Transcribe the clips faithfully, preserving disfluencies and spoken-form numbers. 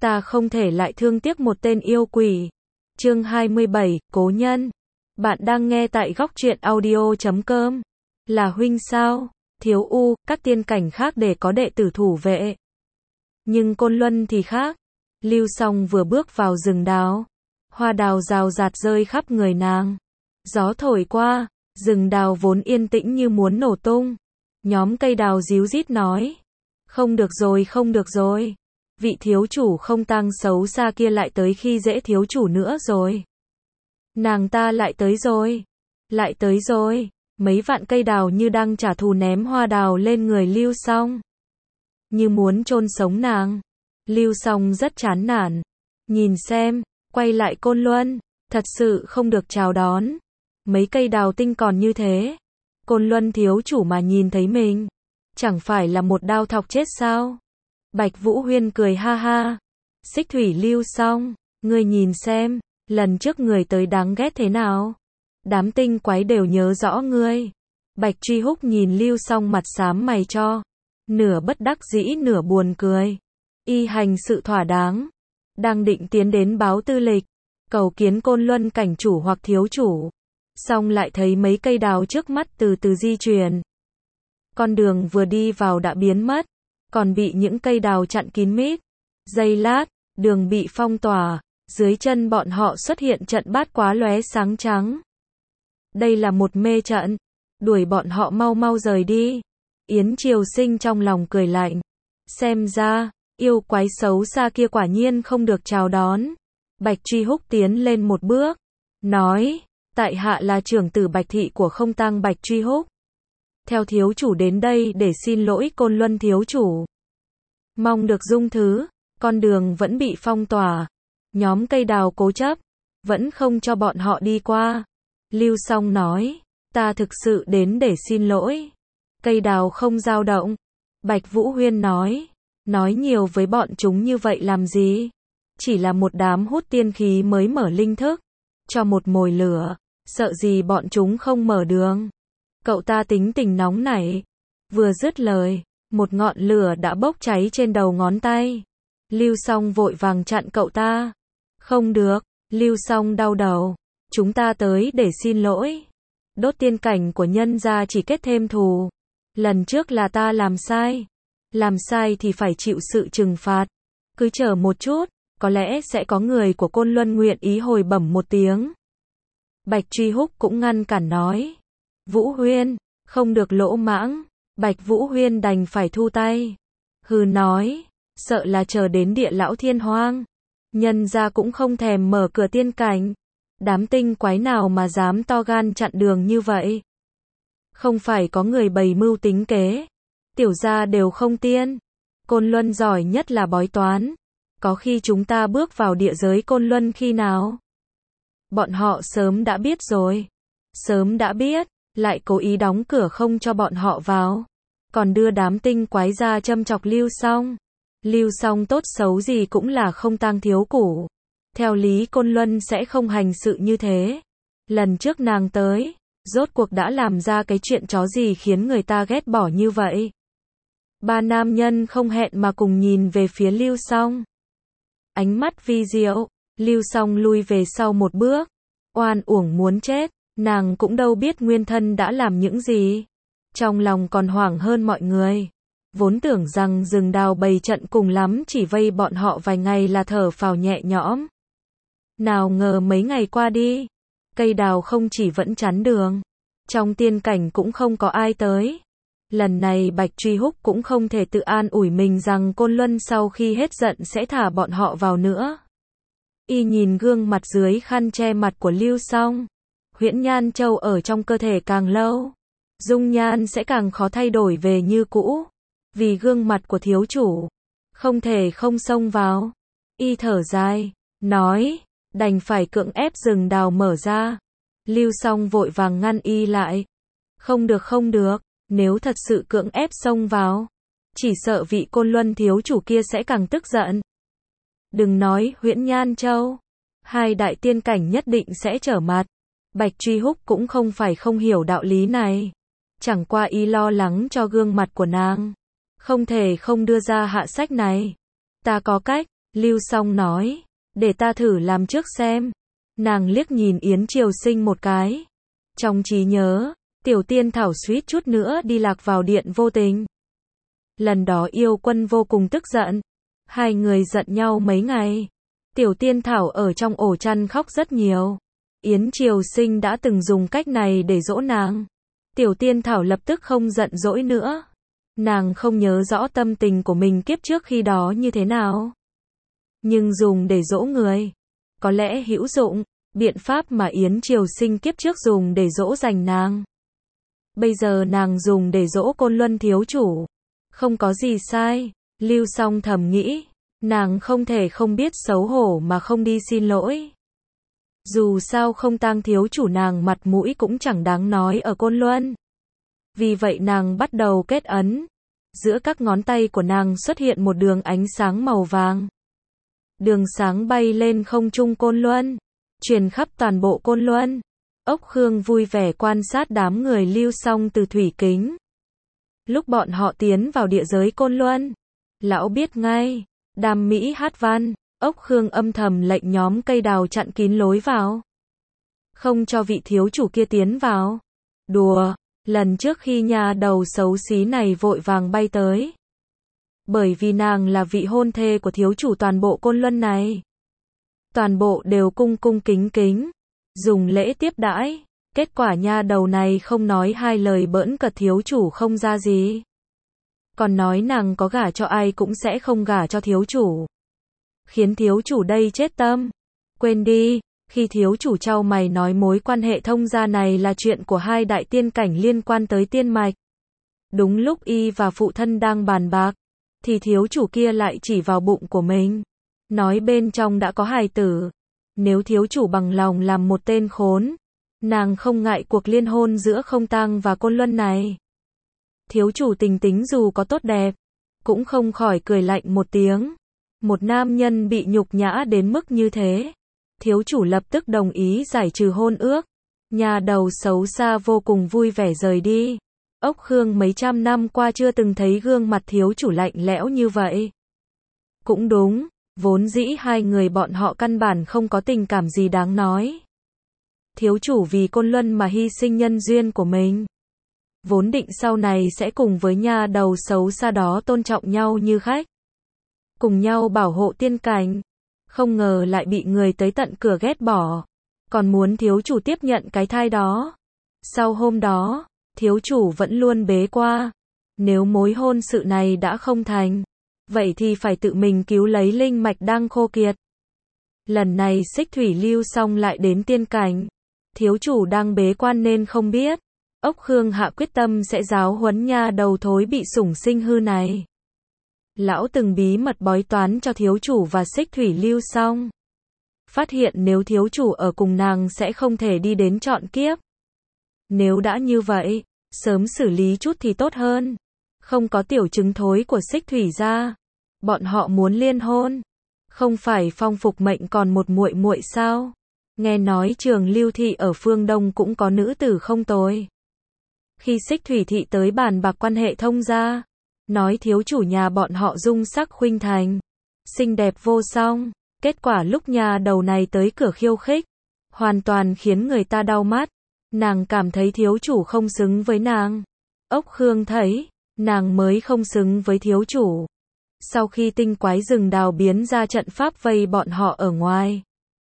ta không thể lại thương tiếc một tên yêu quỷ. Chương hai mươi bảy, Cố nhân. Bạn đang nghe tại góc truyện audio chấm com. Là huynh sao? Thiếu U, các tiên cảnh khác để có đệ tử thủ vệ. Nhưng Côn Luân thì khác. Lưu Song vừa bước vào rừng đào. Hoa đào rào rạt rơi khắp người nàng. Gió thổi qua, rừng đào vốn yên tĩnh như muốn nổ tung. Nhóm cây đào ríu rít nói. Không được rồi, không được rồi. Vị thiếu chủ không tang xấu xa kia lại tới khi dễ thiếu chủ nữa rồi. Nàng ta lại tới rồi. Lại tới rồi. Mấy vạn cây đào như đang trả thù ném hoa đào lên người Lưu Song. Như muốn chôn sống nàng. Lưu Song rất chán nản. Nhìn xem, quay lại Côn Luân. Thật sự không được chào đón. Mấy cây đào tinh còn như thế. Côn Luân thiếu chủ mà nhìn thấy mình. Chẳng phải là một đao thọc chết sao? Bạch Vũ Huyên cười ha ha. Xích Thủy Lưu Song, ngươi nhìn xem, lần trước người tới đáng ghét thế nào? Đám tinh quái đều nhớ rõ ngươi. Bạch Truy Húc nhìn Lưu Song mặt xám mày cho. Nửa bất đắc dĩ nửa buồn cười. Y hành sự thỏa đáng. Đang định tiến đến báo tư lịch. Cầu kiến Côn Luân cảnh chủ hoặc thiếu chủ. Xong lại thấy mấy cây đào trước mắt từ từ di chuyển. Con đường vừa đi vào đã biến mất. Còn bị những cây đào chặn kín mít. Giây lát, đường bị phong tỏa. Dưới chân bọn họ xuất hiện trận bát quá lóe sáng trắng. Đây là một mê trận. Đuổi bọn họ mau mau rời đi. Yến Triều Sinh trong lòng cười lạnh. Xem ra, yêu quái xấu xa kia quả nhiên không được chào đón. Bạch Truy Húc tiến lên một bước. Nói, tại hạ là trưởng tử Bạch Thị của không tang Bạch Truy Húc. Theo thiếu chủ đến đây để xin lỗi Côn Luân thiếu chủ. Mong được dung thứ, con đường vẫn bị phong tỏa. Nhóm cây đào cố chấp, vẫn không cho bọn họ đi qua. Lưu Song nói, ta thực sự đến để xin lỗi. Cây đào không dao động. Bạch Vũ Huyên nói, nói nhiều với bọn chúng như vậy làm gì? Chỉ là một đám hút tiên khí mới mở linh thức. Cho một mồi lửa, sợ gì bọn chúng không mở đường. Cậu ta tính tình nóng nảy. Vừa dứt lời, một ngọn lửa đã bốc cháy trên đầu ngón tay. Lưu Song vội vàng chặn cậu ta. Không được, Lưu Song đau đầu. Chúng ta tới để xin lỗi. Đốt tiên cảnh của nhân gia chỉ kết thêm thù. Lần trước là ta làm sai. Làm sai thì phải chịu sự trừng phạt. Cứ chờ một chút, có lẽ sẽ có người của Côn Luân nguyện ý hồi bẩm một tiếng. Bạch Truy Húc cũng ngăn cản nói. Vũ Huyên, không được lỗ mãng. Bạch Vũ Huyên đành phải thu tay. Hừ nói, sợ là chờ đến địa lão thiên hoang. Nhân gia cũng không thèm mở cửa tiên cảnh. Đám tinh quái nào mà dám to gan chặn đường như vậy. Không phải có người bày mưu tính kế. Tiểu gia đều không tiên. Côn Luân giỏi nhất là bói toán. Có khi chúng ta bước vào địa giới Côn Luân khi nào? Bọn họ sớm đã biết rồi. Sớm đã biết. Lại cố ý đóng cửa không cho bọn họ vào. Còn đưa đám tinh quái ra châm chọc Lưu Song. Lưu Song tốt xấu gì cũng là không tang thiếu củ. Theo lý Côn Luân sẽ không hành sự như thế. Lần trước nàng tới, rốt cuộc đã làm ra cái chuyện chó gì khiến người ta ghét bỏ như vậy. Ba nam nhân không hẹn mà cùng nhìn về phía Lưu Song. Ánh mắt vi diệu, Lưu Song lui về sau một bước. Oan uổng muốn chết. Nàng cũng đâu biết nguyên thân đã làm những gì. Trong lòng còn hoảng hơn mọi người. Vốn tưởng rằng rừng đào bày trận cùng lắm chỉ vây bọn họ vài ngày là thở phào nhẹ nhõm. Nào ngờ mấy ngày qua đi. Cây đào không chỉ vẫn chắn đường. Trong tiên cảnh cũng không có ai tới. Lần này Bạch Truy Húc cũng không thể tự an ủi mình rằng Côn Luân sau khi hết giận sẽ thả bọn họ vào nữa. Y nhìn gương mặt dưới khăn che mặt của Lưu Song. Huyễn Nhan Châu ở trong cơ thể càng lâu, dung nhan sẽ càng khó thay đổi về như cũ. Vì gương mặt của thiếu chủ, không thể không xông vào. Y thở dài, nói, đành phải cưỡng ép rừng đào mở ra. Lưu Song vội vàng ngăn Y lại. Không được không được, nếu thật sự cưỡng ép xông vào, chỉ sợ vị Côn Luân thiếu chủ kia sẽ càng tức giận. Đừng nói Huyễn Nhan Châu, hai đại tiên cảnh nhất định sẽ trở mặt. Bạch Truy Húc cũng không phải không hiểu đạo lý này. Chẳng qua Y lo lắng cho gương mặt của nàng. Không thể không đưa ra hạ sách này. Ta có cách. Lưu Song nói, để ta thử làm trước xem. Nàng liếc nhìn Yến Triều Sinh một cái. Trong trí nhớ, Tiểu Tiên Thảo suýt chút nữa đi lạc vào điện vô tình. Lần đó yêu quân vô cùng tức giận. Hai người giận nhau mấy ngày. Tiểu Tiên Thảo ở trong ổ chăn khóc rất nhiều. Yến Triều Sinh đã từng dùng cách này để dỗ nàng. Tiểu Tiên Thảo lập tức không giận dỗi nữa. Nàng không nhớ rõ tâm tình của mình kiếp trước khi đó như thế nào. Nhưng dùng để dỗ người, có lẽ hữu dụng, biện pháp mà Yến Triều Sinh kiếp trước dùng để dỗ dành nàng. Bây giờ nàng dùng để dỗ Côn Luân thiếu chủ. Không có gì sai, Lưu Song thầm nghĩ, nàng không thể không biết xấu hổ mà không đi xin lỗi. Dù sao không tang thiếu chủ nàng mặt mũi cũng chẳng đáng nói ở Côn Luân. Vì vậy nàng bắt đầu kết ấn. Giữa các ngón tay của nàng xuất hiện một đường ánh sáng màu vàng. Đường sáng bay lên không trung Côn Luân, truyền khắp toàn bộ Côn Luân. Ốc Khương vui vẻ quan sát đám người Lưu Song từ thủy kính. Lúc bọn họ tiến vào địa giới Côn Luân, lão biết ngay, đam mỹ hát văn, Ốc Khương âm thầm lệnh nhóm cây đào chặn kín lối vào. Không cho vị thiếu chủ kia tiến vào. Đùa, lần trước khi nhà đầu xấu xí này vội vàng bay tới. Bởi vì nàng là vị hôn thê của thiếu chủ toàn bộ Côn Luân này. Toàn bộ đều cung cung kính kính, dùng lễ tiếp đãi. Kết quả nha đầu này không nói hai lời bỡn cợt thiếu chủ không ra gì. Còn nói nàng có gả cho ai cũng sẽ không gả cho thiếu chủ. Khiến thiếu chủ đây chết tâm. Quên đi, khi thiếu chủ trao mày nói mối quan hệ thông gia này là chuyện của hai đại tiên cảnh liên quan tới tiên mạch. Đúng lúc y và phụ thân đang bàn bạc, thì thiếu chủ kia lại chỉ vào bụng của mình. Nói bên trong đã có hài tử. Nếu thiếu chủ bằng lòng làm một tên khốn, nàng không ngại cuộc liên hôn giữa Không Tang và Côn Luân này. Thiếu chủ tình tính dù có tốt đẹp, cũng không khỏi cười lạnh một tiếng. Một nam nhân bị nhục nhã đến mức như thế. Thiếu chủ lập tức đồng ý giải trừ hôn ước. Nhà đầu xấu xa vô cùng vui vẻ rời đi. Ốc Khương mấy trăm năm qua chưa từng thấy gương mặt thiếu chủ lạnh lẽo như vậy. Cũng đúng, vốn dĩ hai người bọn họ căn bản không có tình cảm gì đáng nói. Thiếu chủ vì Côn Luân mà hy sinh nhân duyên của mình. Vốn định sau này sẽ cùng với nhà đầu xấu xa đó tôn trọng nhau như khách. Cùng nhau bảo hộ tiên cảnh. Không ngờ lại bị người tới tận cửa ghét bỏ. Còn muốn thiếu chủ tiếp nhận cái thai đó. Sau hôm đó, thiếu chủ vẫn luôn bế qua. Nếu mối hôn sự này đã không thành, vậy thì phải tự mình cứu lấy linh mạch đang khô kiệt. Lần này Xích Thủy Lưu Song lại đến tiên cảnh. Thiếu chủ đang bế quan nên không biết. Ốc Khương hạ quyết tâm sẽ giáo huấn nha đầu thối bị sủng sinh hư này. Lão từng bí mật bói toán cho thiếu chủ và Xích Thủy Lưu Song. Phát hiện nếu thiếu chủ ở cùng nàng sẽ không thể đi đến trọn kiếp. Nếu đã như vậy, sớm xử lý chút thì tốt hơn. Không có tiểu chứng thối của Xích Thủy ra. Bọn họ muốn liên hôn. Không phải Phong Phục Mệnh còn một muội muội sao? Nghe nói Trường Lưu Thị ở phương Đông cũng có nữ tử không tồi. Khi Xích Thủy Thị tới bàn bạc quan hệ thông gia, nói thiếu chủ nhà bọn họ dung sắc khuynh thành, xinh đẹp vô song. Kết quả lúc nhà đầu này tới cửa khiêu khích, hoàn toàn khiến người ta đau mắt. Nàng cảm thấy thiếu chủ không xứng với nàng. Ốc Khương thấy, nàng mới không xứng với thiếu chủ. Sau khi tinh quái rừng đào biến ra trận pháp vây bọn họ ở ngoài,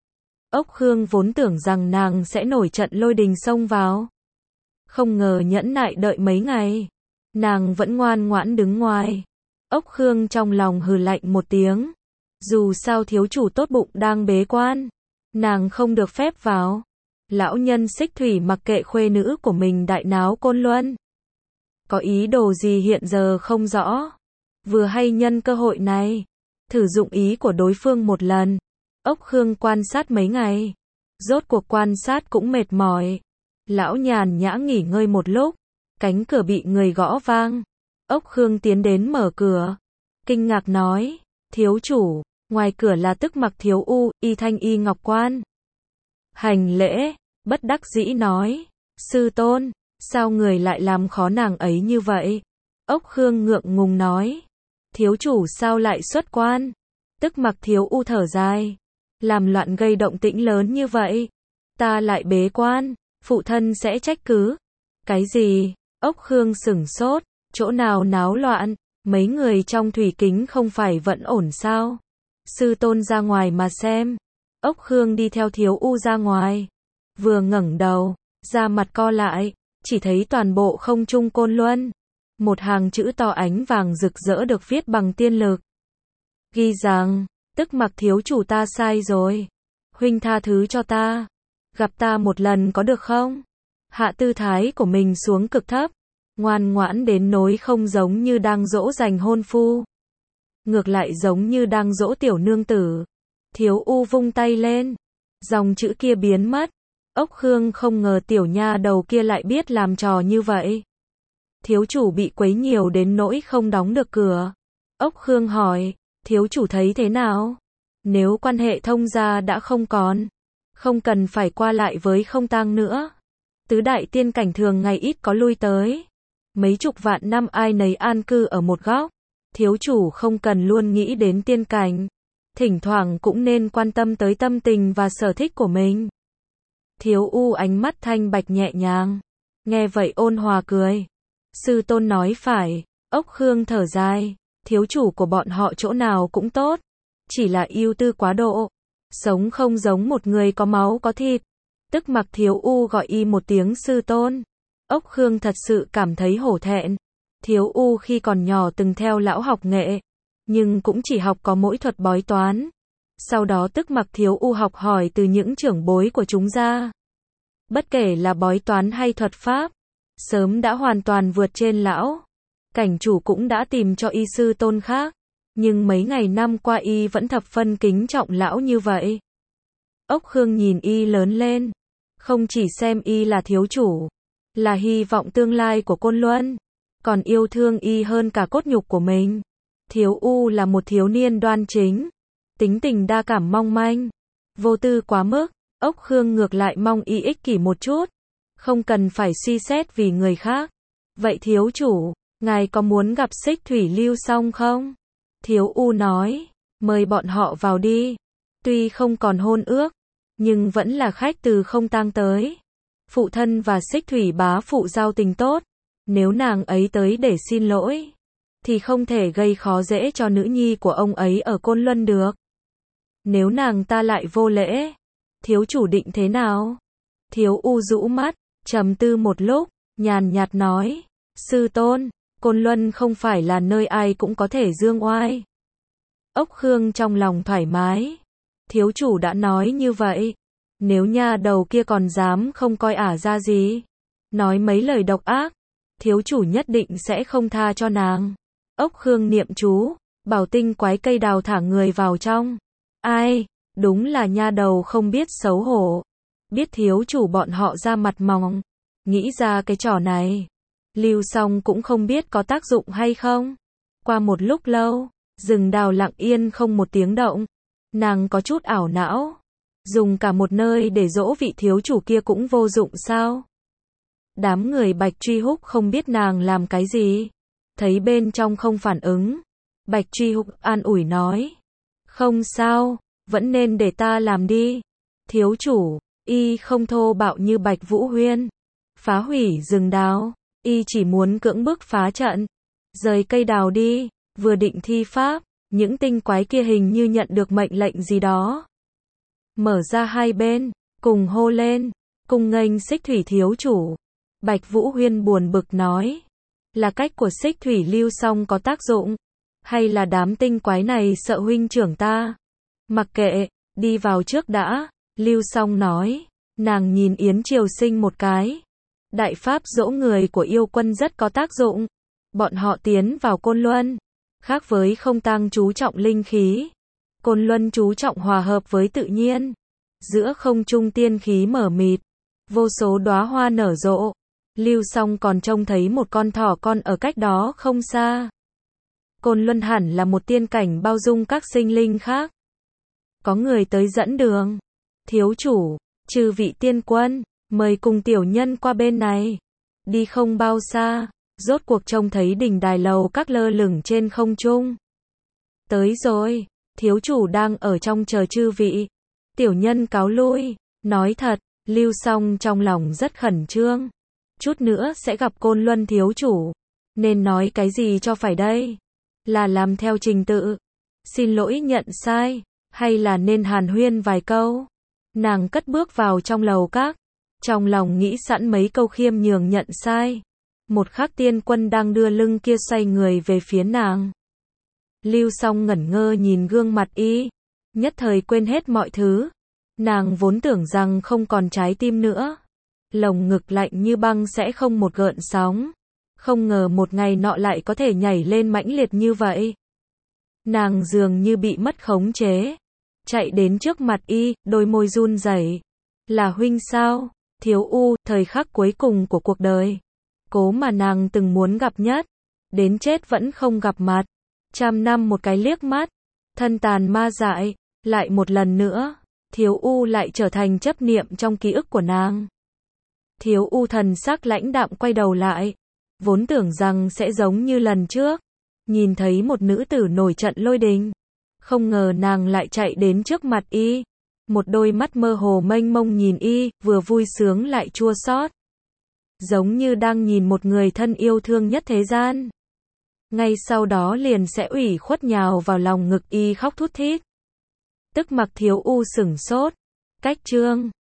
Ốc Khương vốn tưởng rằng nàng sẽ nổi trận lôi đình xông vào. Không ngờ nhẫn nại đợi mấy ngày, nàng vẫn ngoan ngoãn đứng ngoài. Ốc Khương trong lòng hừ lạnh một tiếng. Dù sao thiếu chủ tốt bụng đang bế quan, nàng không được phép vào. Lão nhân Xích Thủy mặc kệ khuê nữ của mình đại náo Côn Luân. Có ý đồ gì hiện giờ không rõ. Vừa hay nhân cơ hội này, thử dụng ý của đối phương một lần. Ốc Khương quan sát mấy ngày. Rốt cuộc quan sát cũng mệt mỏi. Lão nhàn nhã nghỉ ngơi một lúc. Cánh cửa bị người gõ vang. Ốc Khương tiến đến mở cửa. Kinh ngạc nói, thiếu chủ, ngoài cửa là Tức Mặc Thiếu U, Y Thanh Y Ngọc Quan. Hành lễ, bất đắc dĩ nói, sư tôn, sao người lại làm khó nàng ấy như vậy? Ốc Khương ngượng ngùng nói, thiếu chủ sao lại xuất quan? Tức Mặc Thiếu U thở dài. Làm loạn gây động tĩnh lớn như vậy. Ta lại bế quan, phụ thân sẽ trách cứ. Cái gì? Ốc Khương sửng sốt, chỗ nào náo loạn, mấy người trong thủy kính không phải vẫn ổn sao? Sư tôn ra ngoài mà xem. Ốc Khương đi theo Thiếu U ra ngoài. Vừa ngẩng đầu, da mặt co lại, chỉ thấy toàn bộ không trung Côn Luân. Một hàng chữ to ánh vàng rực rỡ được viết bằng tiên lực. Ghi rằng, Tức Mặc thiếu chủ ta sai rồi. Huynh tha thứ cho ta. Gặp ta một lần có được không? Hạ tư thái của mình xuống cực thấp. Ngoan ngoãn đến nỗi không giống như đang dỗ dành hôn phu. Ngược lại giống như đang dỗ tiểu nương tử. Thiếu U vung tay lên. Dòng chữ kia biến mất. Ốc Khương không ngờ tiểu nha đầu kia lại biết làm trò như vậy. Thiếu chủ bị quấy nhiều đến nỗi không đóng được cửa. Ốc Khương hỏi, thiếu chủ thấy thế nào? Nếu quan hệ thông gia đã không còn, không cần phải qua lại với không tang nữa. Tứ đại tiên cảnh thường ngày ít có lui tới. Mấy chục vạn năm ai nấy an cư ở một góc. Thiếu chủ không cần luôn nghĩ đến tiên cảnh. Thỉnh thoảng cũng nên quan tâm tới tâm tình và sở thích của mình. Thiếu U ánh mắt thanh bạch nhẹ nhàng. Nghe vậy ôn hòa cười. Sư tôn nói phải. Ốc Khương thở dài. Thiếu chủ của bọn họ chỗ nào cũng tốt. Chỉ là ưu tư quá độ. Sống không giống một người có máu có thịt. Tức Mặc Thiếu U gọi y một tiếng sư tôn. Ốc Khương thật sự cảm thấy hổ thẹn. Thiếu U khi còn nhỏ từng theo lão học nghệ. Nhưng cũng chỉ học có mỗi thuật bói toán. Sau đó Tức Mặc Thiếu U học hỏi từ những trưởng bối của chúng ra. Bất kể là bói toán hay thuật pháp, sớm đã hoàn toàn vượt trên lão. Cảnh chủ cũng đã tìm cho y sư tôn khác. Nhưng mấy ngày năm qua y vẫn thập phân kính trọng lão như vậy. Ốc Khương nhìn y lớn lên. Không chỉ xem y là thiếu chủ, là hy vọng tương lai của Côn Luân, còn yêu thương y hơn cả cốt nhục của mình. Thiếu U là một thiếu niên đoan chính, tính tình đa cảm mong manh, vô tư quá mức. Ốc Khương ngược lại mong y ích kỷ một chút, không cần phải suy xét vì người khác. Vậy thiếu chủ, ngài có muốn gặp Xích Thủy Lưu Song không? Thiếu U nói, mời bọn họ vào đi. Tuy không còn hôn ước, nhưng vẫn là khách từ không tang tới. Phụ thân và Xích Thủy bá phụ giao tình tốt. Nếu nàng ấy tới để xin lỗi, thì không thể gây khó dễ cho nữ nhi của ông ấy ở Côn Luân được. Nếu nàng ta lại vô lễ, thiếu chủ định thế nào? Thiếu U rũ mắt, trầm tư một lúc, nhàn nhạt nói, sư tôn, Côn Luân không phải là nơi ai cũng có thể dương oai. Ốc Khương trong lòng thoải mái. Thiếu chủ đã nói như vậy. Nếu nha đầu kia còn dám không coi ả ra gì, nói mấy lời độc ác, thiếu chủ nhất định sẽ không tha cho nàng. Ốc Khương niệm chú, bảo tinh quái cây đào thả người vào trong. Ai, đúng là nha đầu không biết xấu hổ. Biết thiếu chủ bọn họ ra mặt mỏng, nghĩ ra cái trò này. Lưu Song cũng không biết có tác dụng hay không. Qua một lúc lâu, rừng đào lặng yên không một tiếng động. Nàng có chút ảo não. Dùng cả một nơi để dỗ vị thiếu chủ kia cũng vô dụng sao? Đám người Bạch Truy Húc không biết nàng làm cái gì. Thấy bên trong không phản ứng. Bạch Truy Húc an ủi nói. Không sao, vẫn nên để ta làm đi. Thiếu chủ, y không thô bạo như Bạch Vũ Huyên. Phá hủy rừng đào, y chỉ muốn cưỡng bức phá trận. Rời cây đào đi, vừa định thi pháp, những tinh quái kia hình như nhận được mệnh lệnh gì đó. Mở ra hai bên, cùng hô lên, cùng nghênh Xích Thủy thiếu chủ. Bạch Vũ Huyên buồn bực nói, là cách của Xích Thủy Lưu Song có tác dụng, hay là đám tinh quái này sợ huynh trưởng ta? Mặc kệ, đi vào trước đã. Lưu Song nói, nàng nhìn Yến Triều Sinh một cái. Đại pháp dỗ người của yêu quân rất có tác dụng. Bọn họ tiến vào Côn Luân, khác với không tang chú trọng linh khí. Côn Luân chú trọng hòa hợp với tự nhiên. Giữa không trung tiên khí mở mịt, vô số đóa hoa nở rộ. Lưu Song còn trông thấy một con thỏ con ở cách đó không xa. Côn Luân hẳn là một tiên cảnh bao dung các sinh linh khác. Có người tới dẫn đường. Thiếu chủ, trừ vị tiên quân, mời cùng tiểu nhân qua bên này. Đi không bao xa, rốt cuộc trông thấy đỉnh đài lầu các lơ lửng trên không trung. Tới rồi, thiếu chủ đang ở trong chờ chư vị. Tiểu nhân cáo lui. Nói thật, Lưu Song trong lòng rất khẩn trương. Chút nữa sẽ gặp Côn Luân thiếu chủ. Nên nói cái gì cho phải đây? Là làm theo trình tự. Xin lỗi nhận sai. Hay là nên hàn huyên vài câu? Nàng cất bước vào trong lầu các. Trong lòng nghĩ sẵn mấy câu khiêm nhường nhận sai. Một khắc Tiên Quân đang đưa lưng kia xoay người về phía nàng. Lưu Song ngẩn ngơ nhìn gương mặt y. Nhất thời quên hết mọi thứ. Nàng vốn tưởng rằng không còn trái tim nữa. Lồng ngực lạnh như băng sẽ không một gợn sóng. Không ngờ một ngày nọ lại có thể nhảy lên mãnh liệt như vậy. Nàng dường như bị mất khống chế. Chạy đến trước mặt y, đôi môi run rẩy. Là huynh sao? Thiếu U, thời khắc cuối cùng của cuộc đời. Cố mà nàng từng muốn gặp nhất. Đến chết vẫn không gặp mặt. Trăm năm một cái liếc mắt. Thân tàn ma dại. Lại một lần nữa. Thiếu U lại trở thành chấp niệm trong ký ức của nàng. Thiếu U thần sắc lãnh đạm quay đầu lại. Vốn tưởng rằng sẽ giống như lần trước. Nhìn thấy một nữ tử nổi trận lôi đình. Không ngờ nàng lại chạy đến trước mặt y. Một đôi mắt mơ hồ mênh mông nhìn y, vừa vui sướng lại chua xót. Giống như đang nhìn một người thân yêu thương nhất thế gian. Ngay sau đó liền sẽ ủy khuất nhào vào lòng ngực y khóc thút thít. Tức mặc Thiếu U sửng sốt. Cách chương